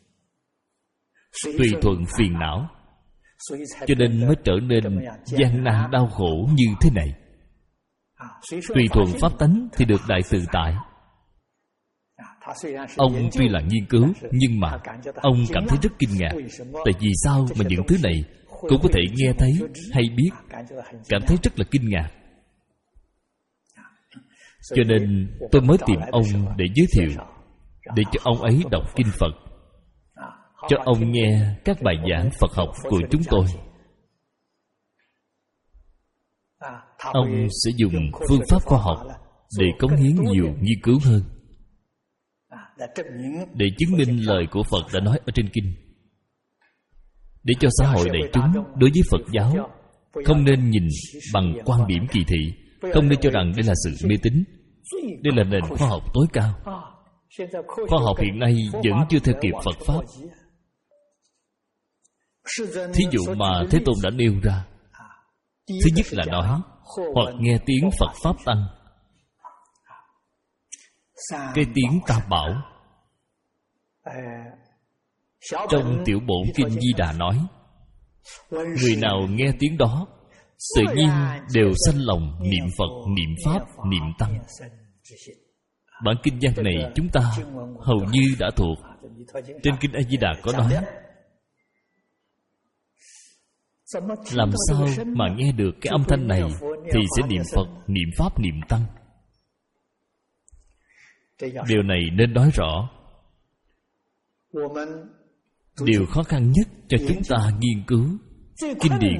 tùy thuận phiền não, cho nên mới trở nên gian nan đau khổ như thế này. Tùy thuận pháp tánh thì được đại tự tại. Ông tuy là nghiên cứu, nhưng mà ông cảm thấy rất kinh ngạc. Tại vì sao mà những thứ này cũng có thể nghe thấy hay biết, cảm thấy rất là kinh ngạc. Cho nên tôi mới tìm ông để giới thiệu, để cho ông ấy đọc kinh Phật, cho ông nghe các bài giảng Phật học của chúng tôi. Ông sẽ dùng phương pháp khoa học để cống hiến nhiều nghiên cứu hơn, để chứng minh lời của Phật đã nói ở trên kinh, để cho xã hội đại chúng đối với Phật giáo không nên nhìn bằng quan điểm kỳ thị, không nên cho rằng đây là sự mê tín. Đây là nền khoa học tối cao. Khoa học hiện nay vẫn chưa theo kịp Phật Pháp. Thí dụ mà Thế Tôn đã nêu ra, thứ nhất là nói hoặc nghe tiếng Phật Pháp Tăng. Cái tiếng Tam Bảo trong tiểu bổn kinh Di Đà nói, người nào nghe tiếng đó tự nhiên đều sanh lòng niệm Phật, niệm Pháp, niệm Tăng. Bản kinh văn này chúng ta hầu như đã thuộc. Trên kinh A Di Đà có nói, làm sao mà nghe được cái âm thanh này thì sẽ niệm Phật, niệm Pháp, niệm Tăng. Điều này nên nói rõ. Điều khó khăn nhất cho chúng ta nghiên cứu kinh điển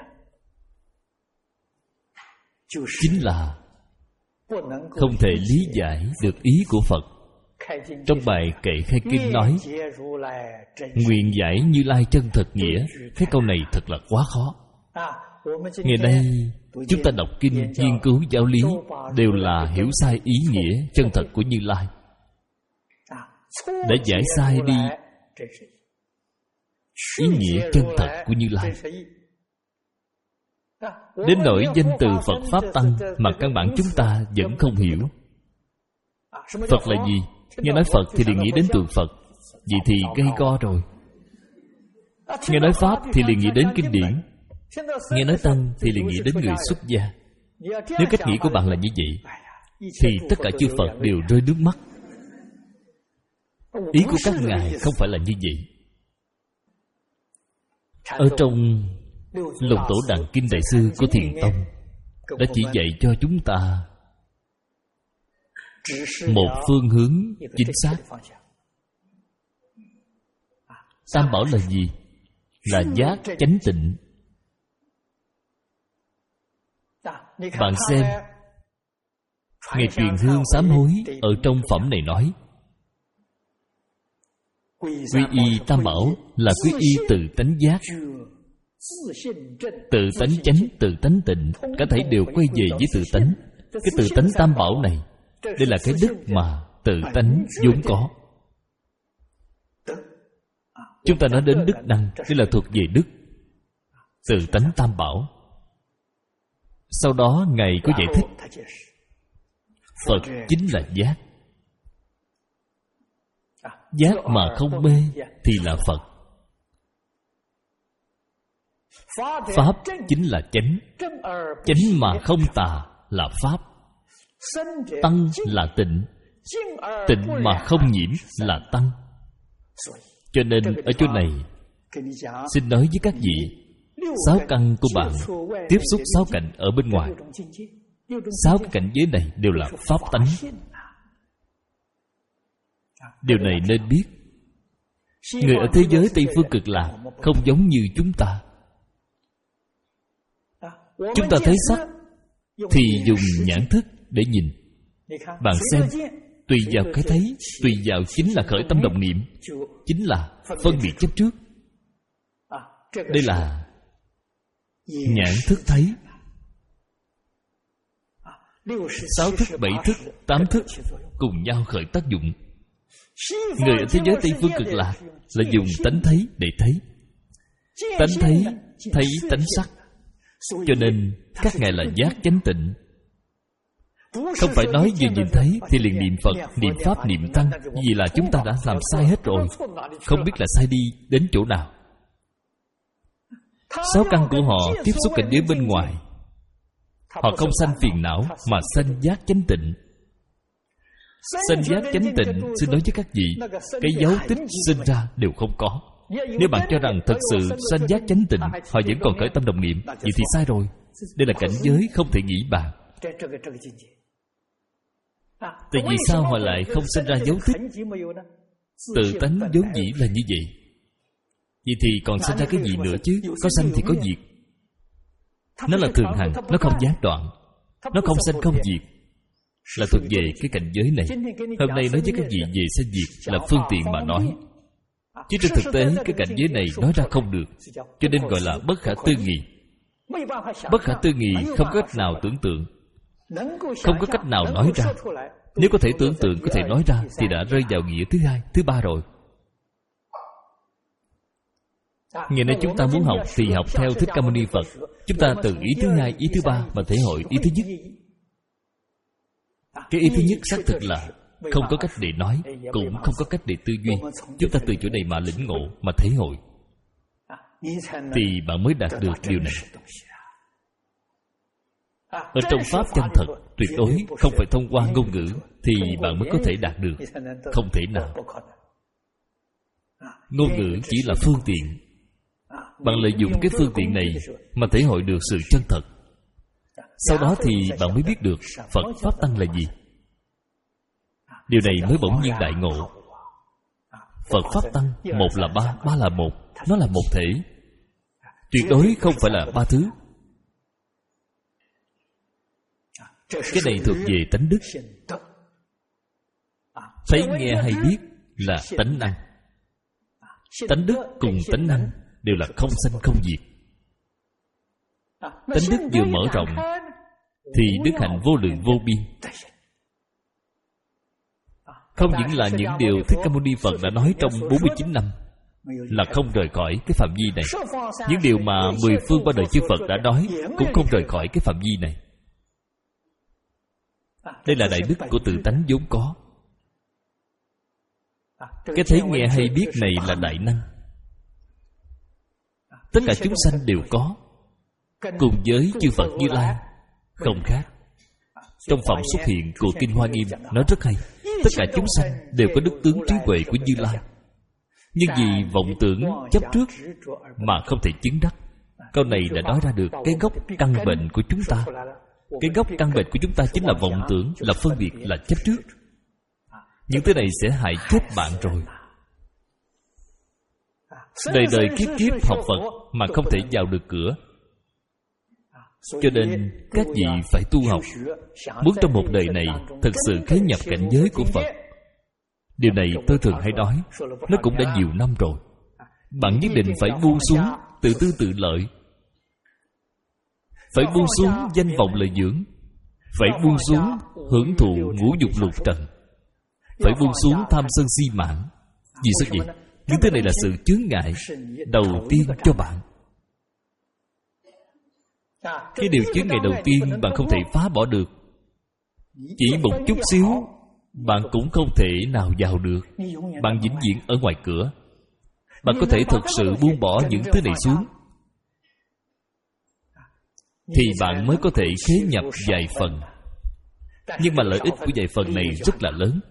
chính là không thể lý giải được ý của Phật. Trong bài Kệ Khai Kinh nói, nguyện giải Như Lai chân thật nghĩa. Cái câu này thật là quá khó. Ngày nay chúng ta đọc kinh, nghiên cứu giáo lý đều là hiểu sai ý nghĩa chân thật của Như Lai, đã giải sai đi ý nghĩa chân thật của Như Lai. Đến nỗi danh từ Phật Pháp Tăng mà căn bản chúng ta vẫn không hiểu. Phật là gì? Nghe nói Phật thì liền nghĩ đến tượng Phật, vậy thì gây go rồi. Nghe nói Pháp thì liền nghĩ đến kinh điển, nghe nói Tăng thì liền nghĩ đến người xuất gia. Nếu cách nghĩ của bạn là như vậy thì tất cả chư Phật đều rơi nước mắt. Ý của các ngài không phải là như vậy. Ở trong Lục Tổ Đặng Kinh Đại Sư của Thiền Tông đã chỉ dạy cho chúng ta một phương hướng chính xác. Tam bảo là gì? Là giác, chánh, tịnh. Bạn xem, Ngài Truyền Hương Sám Hối ở trong phẩm này nói, quy y tam bảo là quy y từ tánh giác, tự tánh chánh, tự tánh tịnh, cả thảy đều quay về với tự tánh. Cái tự tánh tam bảo này, đây là cái đức mà tự tánh vốn có. Chúng ta nói đến đức năng, đây là thuộc về đức, tự tánh tam bảo. Sau đó Ngài có giải thích, Phật chính là giác. Giác mà không mê thì là Phật. Pháp chính là chánh. Chánh mà không tà là Pháp. Tăng là tịnh. Tịnh mà không nhiễm là Tăng. Cho nên ở chỗ này xin nói với các vị, sáu căn của bạn tiếp xúc sáu cảnh ở bên ngoài. Sáu cái cảnh giới này đều là pháp tánh. Điều này nên biết. Người ở thế giới Tây Phương Cực Lạc không giống như chúng ta. Chúng ta thấy sắc thì dùng nhãn thức để nhìn. Bạn xem, tùy vào cái thấy, tùy vào chính là khởi tâm động niệm, chính là phân biệt chấp trước. Đây là nhãn thức thấy. Sáu thức, bảy thức, tám thức cùng nhau khởi tác dụng. Người ở thế giới Tây Phương Cực Lạc là dùng tánh thấy để thấy. Tánh thấy, thấy tánh sắc. Cho nên các ngài là giác chánh tịnh. Không phải nói vừa nhìn thấy thì liền niệm Phật, niệm Pháp, niệm Tăng, vì là chúng ta đã làm sai hết rồi. Không biết là sai đi đến chỗ nào. Sáu căn của họ tiếp xúc cảnh giới bên ngoài. Họ không sanh phiền não mà sanh giác chánh tịnh. Sanh giác chánh tịnh, xin nói với các vị, cái dấu tích sinh ra đều không có. Nếu bạn cho rằng thật sự sanh giác chánh tịnh, họ vẫn còn khởi tâm đồng niệm, vậy thì sai rồi. Đây là cảnh giới không thể nghĩ bàn. Tại vì sao họ lại không sinh ra dấu tích? Tự tánh vốn dĩ là như vậy. Vậy thì còn sinh ra cái gì nữa chứ? Có sanh thì có diệt. Nó là thường hằng, nó không gián đoạn, nó không sanh không diệt, là thuộc về cái cảnh giới này. Hôm nay nói với các vị về sanh diệt là phương tiện mà nói, chứ trên thực tế cái cảnh giới này nói ra không được, cho nên gọi là bất khả tư nghị. Bất khả tư nghị không có cách nào tưởng tượng, không có cách nào nói ra. Nếu có thể tưởng tượng, có thể nói ra, thì đã rơi vào nghĩa thứ hai, thứ ba rồi. Ngày nay chúng ta muốn học thì học theo Thích Ca Mâu Ni Phật. Chúng ta từ ý thứ hai, ý thứ ba mà thể hội ý thứ nhất. Cái ý thứ nhất xác thực là không có cách để nói, cũng không có cách để tư duy. Chúng ta từ chỗ này mà lĩnh ngộ, mà thể hội, thì bạn mới đạt được điều này. Ở trong Pháp chân thật, tuyệt đối không phải thông qua ngôn ngữ thì bạn mới có thể đạt được. Không thể nào. Ngôn ngữ chỉ là phương tiện. Bạn lợi dụng cái phương tiện này mà thể hội được sự chân thật. Sau đó thì bạn mới biết được Phật Pháp Tăng là gì. Điều này mới bỗng nhiên đại ngộ. Phật Pháp Tăng, một là ba, ba là một. Nó là một thể. Tuyệt đối không phải là ba thứ. Cái này thuộc về tánh đức. Thấy nghe hay biết là tánh năng. Tánh đức cùng tánh năng đều là không sanh không diệt. Tánh đức vừa mở rộng thì đức hạnh vô lượng vô biên. Không những là những điều Thích Ca Mâu Ni Phật đã nói trong bốn mươi chín năm, là không rời khỏi cái phạm vi này. Những điều mà mười phương ba đời chư Phật đã nói cũng không rời khỏi cái phạm vi này. Đây là đại đức của tự tánh vốn có. Cái thấy nghe hay biết này là đại năng. Tất cả chúng sanh đều có, cùng với chư Phật Như Lai không khác. Trong phẩm xuất hiện của Kinh Hoa Nghiêm nói rất hay. Tất cả chúng sanh đều có đức tướng trí huệ của Như Lai, nhưng vì vọng tưởng chấp trước mà không thể chứng đắc. Câu này đã nói ra được cái gốc căn bệnh của chúng ta. Cái gốc căn bệnh của chúng ta chính là vọng tưởng, là phân biệt, là chấp trước. Những thứ này sẽ hại chết bạn rồi. Đời đời kiếp kiếp học Phật mà không thể vào được cửa. Cho nên các vị phải tu học, muốn trong một đời này thật sự khế nhập cảnh giới của Phật. Điều này tôi thường hay nói, nó cũng đã nhiều năm rồi. Bạn nhất định phải buông xuống tự tư tự lợi, phải buông xuống danh vọng lợi dưỡng, phải buông xuống hưởng thụ ngũ dục lục trần, phải buông xuống tham sân si mạn. Vì sao vậy? Những thứ này là sự chướng ngại đầu tiên cho bạn. Cái điều chướng ngại đầu tiên bạn không thể phá bỏ được. Chỉ một chút xíu bạn cũng không thể nào vào được. Bạn vĩnh viễn ở ngoài cửa. Bạn có thể thật sự buông bỏ những thứ này xuống, thì bạn mới có thể khế nhập vài phần. Nhưng mà lợi ích của vài phần này rất là lớn.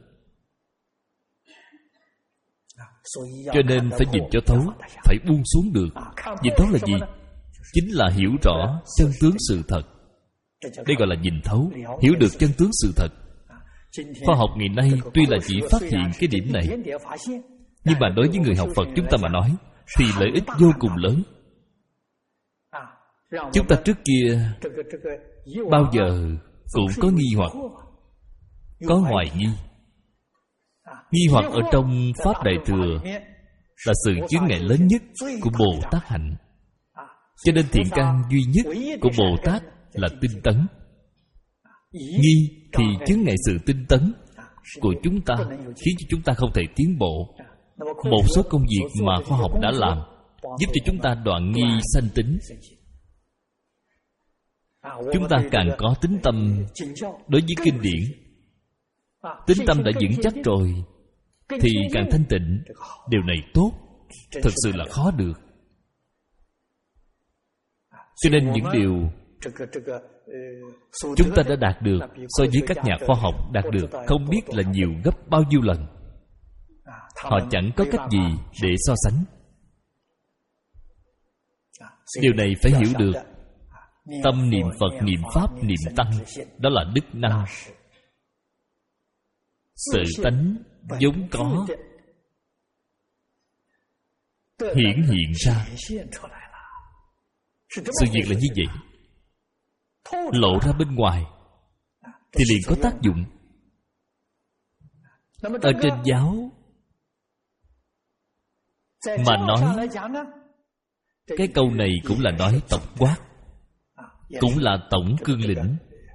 Cho nên phải nhìn cho thấu, phải buông xuống được. Nhìn thấu là gì? Chính là hiểu rõ chân tướng sự thật. Đây gọi là nhìn thấu, hiểu được chân tướng sự thật. Khoa học ngày nay tuy là chỉ phát hiện cái điểm này, nhưng mà đối với người học Phật chúng ta mà nói thì lợi ích vô cùng lớn. Chúng ta trước kia bao giờ cũng có nghi hoặc, có hoài nghi. Nghi hoặc ở trong Pháp Đại Thừa là sự chướng ngại lớn nhất của Bồ Tát hạnh. Cho nên thiện căn duy nhất của Bồ Tát là tinh tấn. Nghi thì chướng ngại sự tinh tấn của chúng ta, khiến cho chúng ta không thể tiến bộ. Một số công việc mà khoa học đã làm giúp cho chúng ta đoạn nghi sanh tính. Chúng ta càng có tín tâm đối với kinh điển, tín tâm đã vững chắc rồi thì càng thanh tịnh. Điều này tốt, thật sự là khó được. Cho nên những điều chúng ta đã đạt được so với các nhà khoa học đạt được không biết là nhiều gấp bao nhiêu lần. Họ chẳng có cách gì để so sánh. Điều này phải hiểu được. Tâm niệm Phật, niệm Pháp, niệm Tăng, đó là đức năng tự tánh vốn có hiển hiện ra. Sự việc là như vậy. Lộ ra bên ngoài thì liền có tác dụng. Ở trên giáo mà nói, cái câu này cũng là nói tổng quát, cũng là tổng cương lĩnh,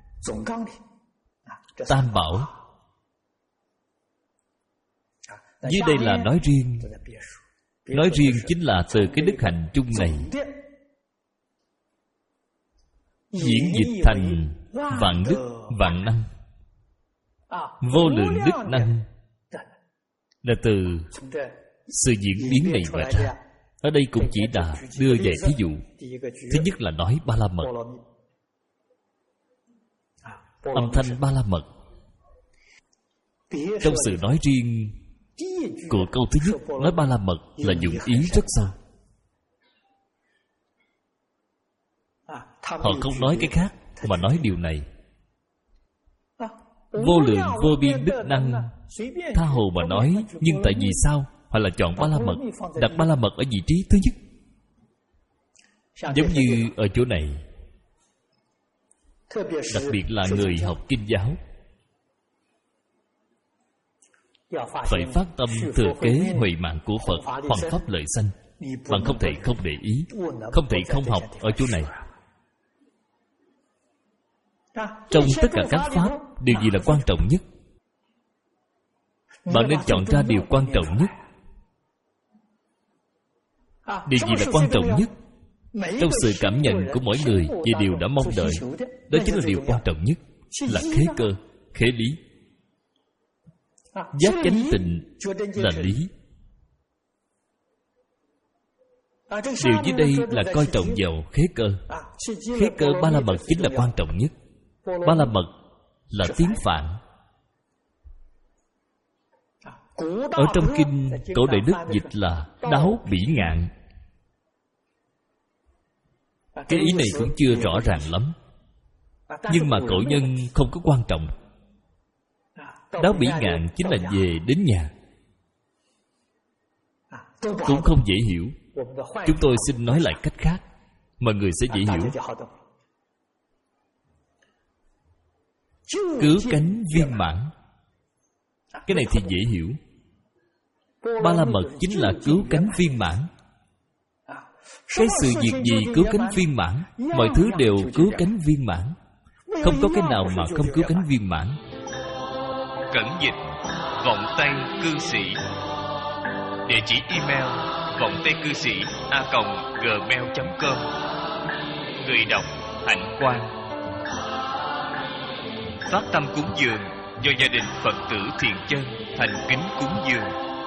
tam bảo. Dưới đây là nói riêng. Nói riêng chính là từ cái đức hạnh chung này diễn dịch thành vạn đức vạn năng. Vô lượng đức năng là từ sự diễn biến này mà ra. Ở đây cũng chỉ là đưa về thí dụ. Thứ nhất là nói Ba La Mật. Âm thanh Ba La Mật trong sự nói riêng của câu thứ nhất, nói Ba La Mật là dụng ý rất sâu. Họ không nói cái khác mà nói điều này. Vô lượng vô biên đức năng tha hồ mà nói. Nhưng tại vì sao họ là chọn Ba La Mật, đặt Ba La Mật ở vị trí thứ nhất? Giống như ở chỗ này, đặc biệt là người học kinh giáo, phải phát tâm thừa kế huệ mạng của Phật, hoàng pháp lợi sanh. Bạn không thể không để ý, không thể không học ở chỗ này. Trong tất cả các pháp, điều gì là quan trọng nhất? Bạn nên chọn ra điều quan trọng nhất. Điều gì là quan trọng nhất? Trong sự cảm nhận của mỗi người về điều đã mong đợi, đó chính là điều quan trọng nhất, là khế cơ, khế lý. Giác chánh tịnh là lý. Điều dưới đây là coi trọng vào khế cơ. Khế cơ Ba La Mật chính là quan trọng nhất. Ba La Mật là tiếng Phạn. Ở trong kinh Cổ Đại Đức dịch là đáo bỉ ngạn. Cái ý này cũng chưa rõ ràng lắm, nhưng mà cổ nhân không có quan trọng. Đáo bỉ ngạn chính là về đến nhà, cũng không dễ hiểu. Chúng tôi xin nói lại cách khác, mọi người sẽ dễ hiểu. Cứu cánh viên mãn, cái này thì dễ hiểu. Ba La Mật chính là cứu cánh viên mãn. Cái sự việc gì cứu cánh viên mãn? Mọi thứ đều cứu cánh viên mãn, không có cái nào mà không cứu cánh viên mãn. Cẩn dịch vọng tây cư sĩ. Địa chỉ email vọng tây cư sĩ a còng gmail chấm com. Người đọc Hạnh Quang. Phát tâm cúng dường do gia đình Phật tử Thiện Chân thành kính cúng dường.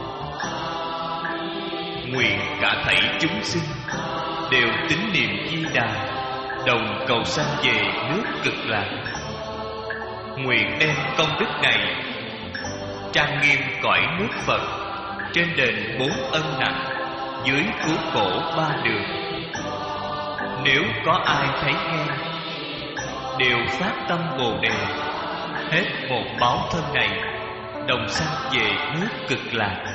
Nguyện cả thảy chúng sinh đều tín niệm Di Đà, đồng cầu sanh về nước Cực Lạc. Nguyện đem công đức này trang nghiêm cõi nước Phật, trên đền bốn ân nặng, dưới cứu khổ ba đường. Nếu có ai thấy nghe, đều phát tâm Bồ Đề, hết một báo thân này, đồng sanh về nước Cực Lạc.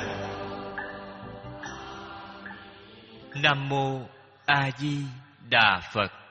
Nam mô A Di Đà Phật.